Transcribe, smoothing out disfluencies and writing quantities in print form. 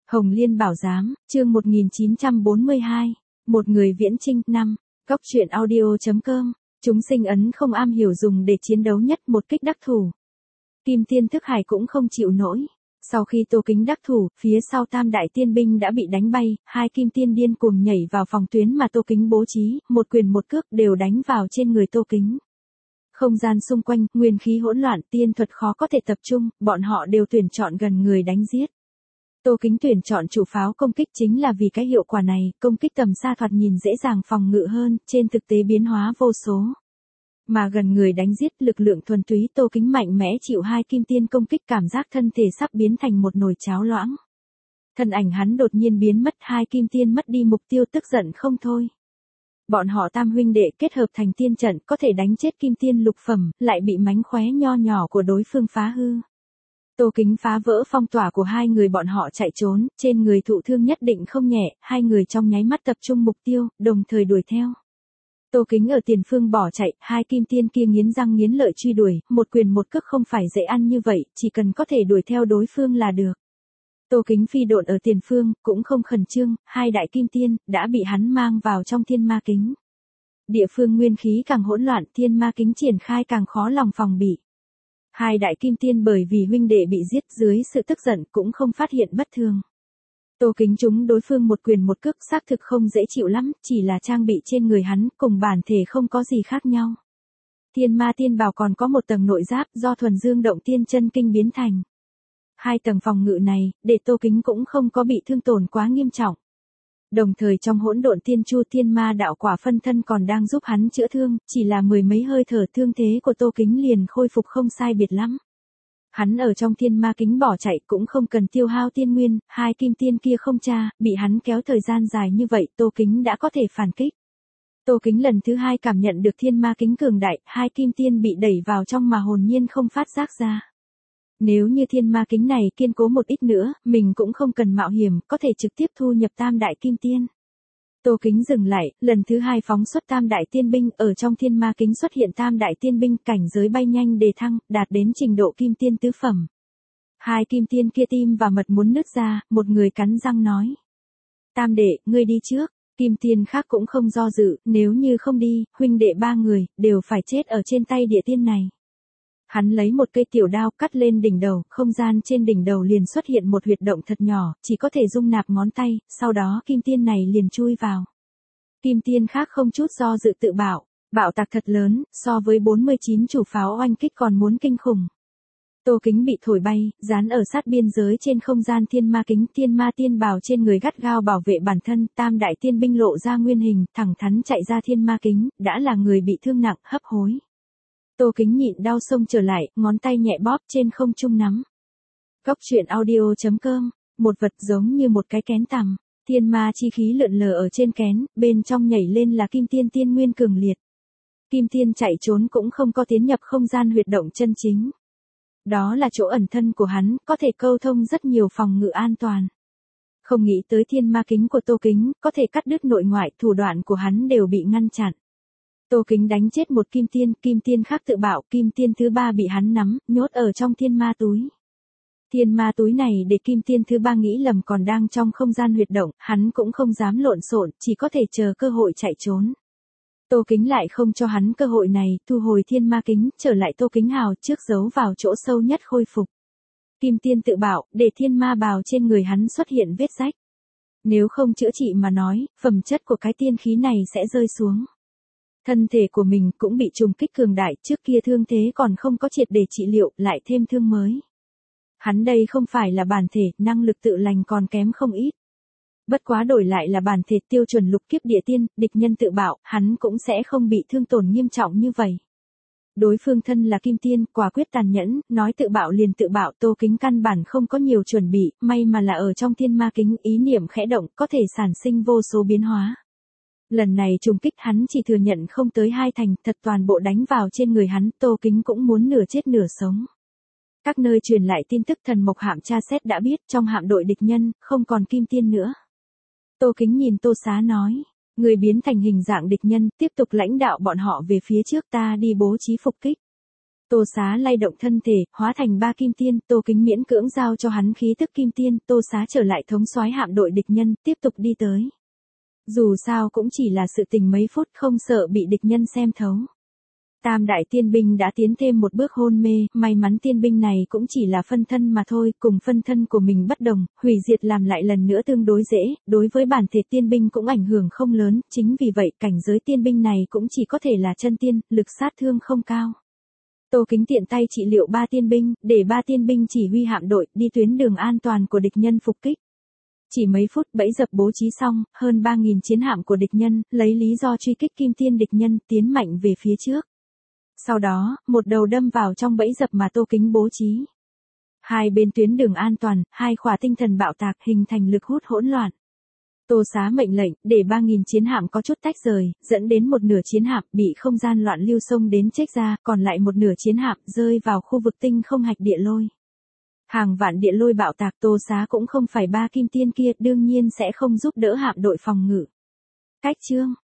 Hồng Liên Bảo Giám, chương 1942, một người viễn chinh, 5, Góc truyện audio.com, chúng sinh ấn không am hiểu dùng để chiến đấu nhất một kích đắc thủ. Kim Tiên Thức Hải cũng không chịu nổi. Sau khi Tô Kính đắc thủ, phía sau Tam Đại Tiên Binh đã bị đánh bay, hai Kim Tiên điên cuồng nhảy vào phòng tuyến mà Tô Kính bố trí, một quyền một cước đều đánh vào trên người Tô Kính. Không gian xung quanh, nguyên khí hỗn loạn, tiên thuật khó có thể tập trung, bọn họ đều tuyển chọn gần người đánh giết. Tô Kính tuyển chọn chủ pháo công kích chính là vì cái hiệu quả này, công kích tầm xa thoạt nhìn dễ dàng phòng ngự hơn, trên thực tế biến hóa vô số. Mà gần người đánh giết, lực lượng thuần túy, Tô Kính mạnh mẽ chịu hai kim tiên công kích, cảm giác thân thể sắp biến thành một nồi cháo loãng. Thân ảnh hắn đột nhiên biến mất, hai kim tiên mất đi mục tiêu, tức giận không thôi. Bọn họ tam huynh đệ kết hợp thành tiên trận, có thể đánh chết kim tiên lục phẩm, lại bị mánh khóe nho nhỏ của đối phương phá hư. Tô Kính phá vỡ phong tỏa của hai người bọn họ chạy trốn, trên người thụ thương nhất định không nhẹ, hai người trong nháy mắt tập trung mục tiêu, đồng thời đuổi theo. Tô Kính ở tiền phương bỏ chạy, hai kim tiên kia nghiến răng nghiến lợi truy đuổi, một quyền một cước không phải dễ ăn như vậy, chỉ cần có thể đuổi theo đối phương là được. Tô Kính phi độn ở tiền phương, cũng không khẩn trương, hai đại kim tiên, đã bị hắn mang vào trong thiên ma kính. Địa phương nguyên khí càng hỗn loạn, thiên ma kính triển khai càng khó lòng phòng bị. Hai đại kim tiên bởi vì huynh đệ bị giết dưới sự tức giận cũng không phát hiện bất thường. Tô Kính trúng đối phương một quyền một cước xác thực không dễ chịu lắm, chỉ là trang bị trên người hắn cùng bản thể không có gì khác nhau. Thiên ma tiên bào còn có một tầng nội giáp do thuần dương động tiên chân kinh biến thành. Hai tầng phòng ngự này, để Tô Kính cũng không có bị thương tổn quá nghiêm trọng. Đồng thời trong hỗn độn tiên chu thiên ma đạo quả phân thân còn đang giúp hắn chữa thương, chỉ là mười mấy hơi thở thương thế của Tô Kính liền khôi phục không sai biệt lắm. Hắn ở trong thiên ma kính bỏ chạy cũng không cần tiêu hao tiên nguyên, hai kim tiên kia không tra, bị hắn kéo thời gian dài như vậy Tô Kính đã có thể phản kích. Tô Kính lần thứ hai cảm nhận được thiên ma kính cường đại, hai kim tiên bị đẩy vào trong mà hồn nhiên không phát giác ra. Nếu như thiên ma kính này kiên cố một ít nữa, mình cũng không cần mạo hiểm, có thể trực tiếp thu nhập tam đại kim tiên. Tô Kính dừng lại, lần thứ hai phóng xuất tam đại tiên binh, ở trong thiên ma kính xuất hiện tam đại tiên binh, cảnh giới bay nhanh đề thăng, đạt đến trình độ kim tiên tứ phẩm. Hai kim tiên kia tim và mật muốn nứt ra, một người cắn răng nói. Tam đệ, ngươi đi trước, kim tiên khác cũng không do dự, nếu như không đi, huynh đệ ba người, đều phải chết ở trên tay địa tiên này. Hắn lấy một cây tiểu đao cắt lên đỉnh đầu, không gian trên đỉnh đầu liền xuất hiện một huyệt động thật nhỏ, chỉ có thể dung nạp ngón tay, sau đó kim tiên này liền chui vào. Kim tiên khác không chút do dự tự bảo, bạo tạc thật lớn, so với 49 chủ pháo oanh kích còn muốn kinh khủng. Tô Kính bị thổi bay, dán ở sát biên giới trên không gian thiên ma kính, thiên ma tiên bào trên người gắt gao bảo vệ bản thân, tam đại tiên binh lộ ra nguyên hình, thẳng thắn chạy ra thiên ma kính, đã là người bị thương nặng, hấp hối. Tô Kính nhịn đau xông trở lại, ngón tay nhẹ bóp trên không trung nắm. Góc truyện audio.com, một vật giống như một cái kén tằm, thiên ma chi khí lượn lờ ở trên kén, bên trong nhảy lên là kim tiên tiên nguyên cường liệt. Kim tiên chạy trốn cũng không có tiến nhập không gian huyệt động chân chính. Đó là chỗ ẩn thân của hắn, có thể câu thông rất nhiều phòng ngự an toàn. Không nghĩ tới thiên ma kính của Tô Kính, có thể cắt đứt nội ngoại, thủ đoạn của hắn đều bị ngăn chặn. Tô Kính đánh chết một kim tiên khác tự bạo, kim tiên thứ ba bị hắn nắm, nhốt ở trong thiên ma túi. Thiên ma túi này để kim tiên thứ ba nghĩ lầm còn đang trong không gian huyệt động, hắn cũng không dám lộn xộn, chỉ có thể chờ cơ hội chạy trốn. Tô Kính lại không cho hắn cơ hội này, thu hồi thiên ma kính, trở lại Tô Kính hào trước giấu vào chỗ sâu nhất khôi phục. Kim tiên tự bạo, để thiên ma bào trên người hắn xuất hiện vết rách. Nếu không chữa trị mà nói, phẩm chất của cái tiên khí này sẽ rơi xuống. Thân thể của mình cũng bị trùng kích cường đại, trước kia thương thế còn không có triệt để trị liệu, lại thêm thương mới. Hắn đây không phải là bản thể, năng lực tự lành còn kém không ít. Bất quá đổi lại là bản thể tiêu chuẩn lục kiếp địa tiên, địch nhân tự bạo, hắn cũng sẽ không bị thương tổn nghiêm trọng như vậy. Đối phương thân là kim tiên, quả quyết tàn nhẫn, nói tự bạo liền tự bạo, Tô Kính căn bản không có nhiều chuẩn bị, may mà là ở trong thiên ma kính, ý niệm khẽ động, có thể sản sinh vô số biến hóa. Lần này trùng kích hắn chỉ thừa nhận không tới hai thành, thật toàn bộ đánh vào trên người hắn, Tô Kính cũng muốn nửa chết nửa sống. Các nơi truyền lại tin tức thần mộc hạm tra xét đã biết, trong hạm đội địch nhân, không còn kim tiên nữa. Tô Kính nhìn Tô Xá nói, người biến thành hình dạng địch nhân, tiếp tục lãnh đạo bọn họ về phía trước, ta đi bố trí phục kích. Tô Xá lay động thân thể, hóa thành 3 kim tiên, Tô Kính miễn cưỡng giao cho hắn khí tức kim tiên, Tô Xá trở lại thống soái hạm đội địch nhân, tiếp tục đi tới. Dù sao cũng chỉ là sự tình mấy phút, không sợ bị địch nhân xem thấu. Tam đại tiên binh đã tiến thêm một bước hôn mê, may mắn tiên binh này cũng chỉ là phân thân mà thôi, cùng phân thân của mình bất đồng, hủy diệt làm lại lần nữa tương đối dễ, đối với bản thể tiên binh cũng ảnh hưởng không lớn, chính vì vậy cảnh giới tiên binh này cũng chỉ có thể là chân tiên, lực sát thương không cao. Tô Kính tiện tay trị liệu 3 tiên binh, để 3 tiên binh chỉ huy hạm đội, đi tuyến đường an toàn của địch nhân phục kích. Chỉ mấy phút bẫy dập bố trí xong, hơn 3.000 chiến hạm của địch nhân, lấy lý do truy kích kim tiên địch nhân, tiến mạnh về phía trước. Sau đó, một đầu đâm vào trong bẫy dập mà Tô Kính bố trí. Hai bên tuyến đường an toàn, 2 khỏa tinh thần bạo tạc hình thành lực hút hỗn loạn. Tô Xá mệnh lệnh, để 3.000 chiến hạm có chút tách rời, dẫn đến một nửa chiến hạm bị không gian loạn lưu xông đến chết ra, còn lại một nửa chiến hạm rơi vào khu vực tinh không hạch địa lôi. Hàng vạn địa lôi bạo tạc, Tô Xá cũng không phải 3 kim tiên kia, đương nhiên sẽ không giúp đỡ hạm đội phòng ngự. Cách chương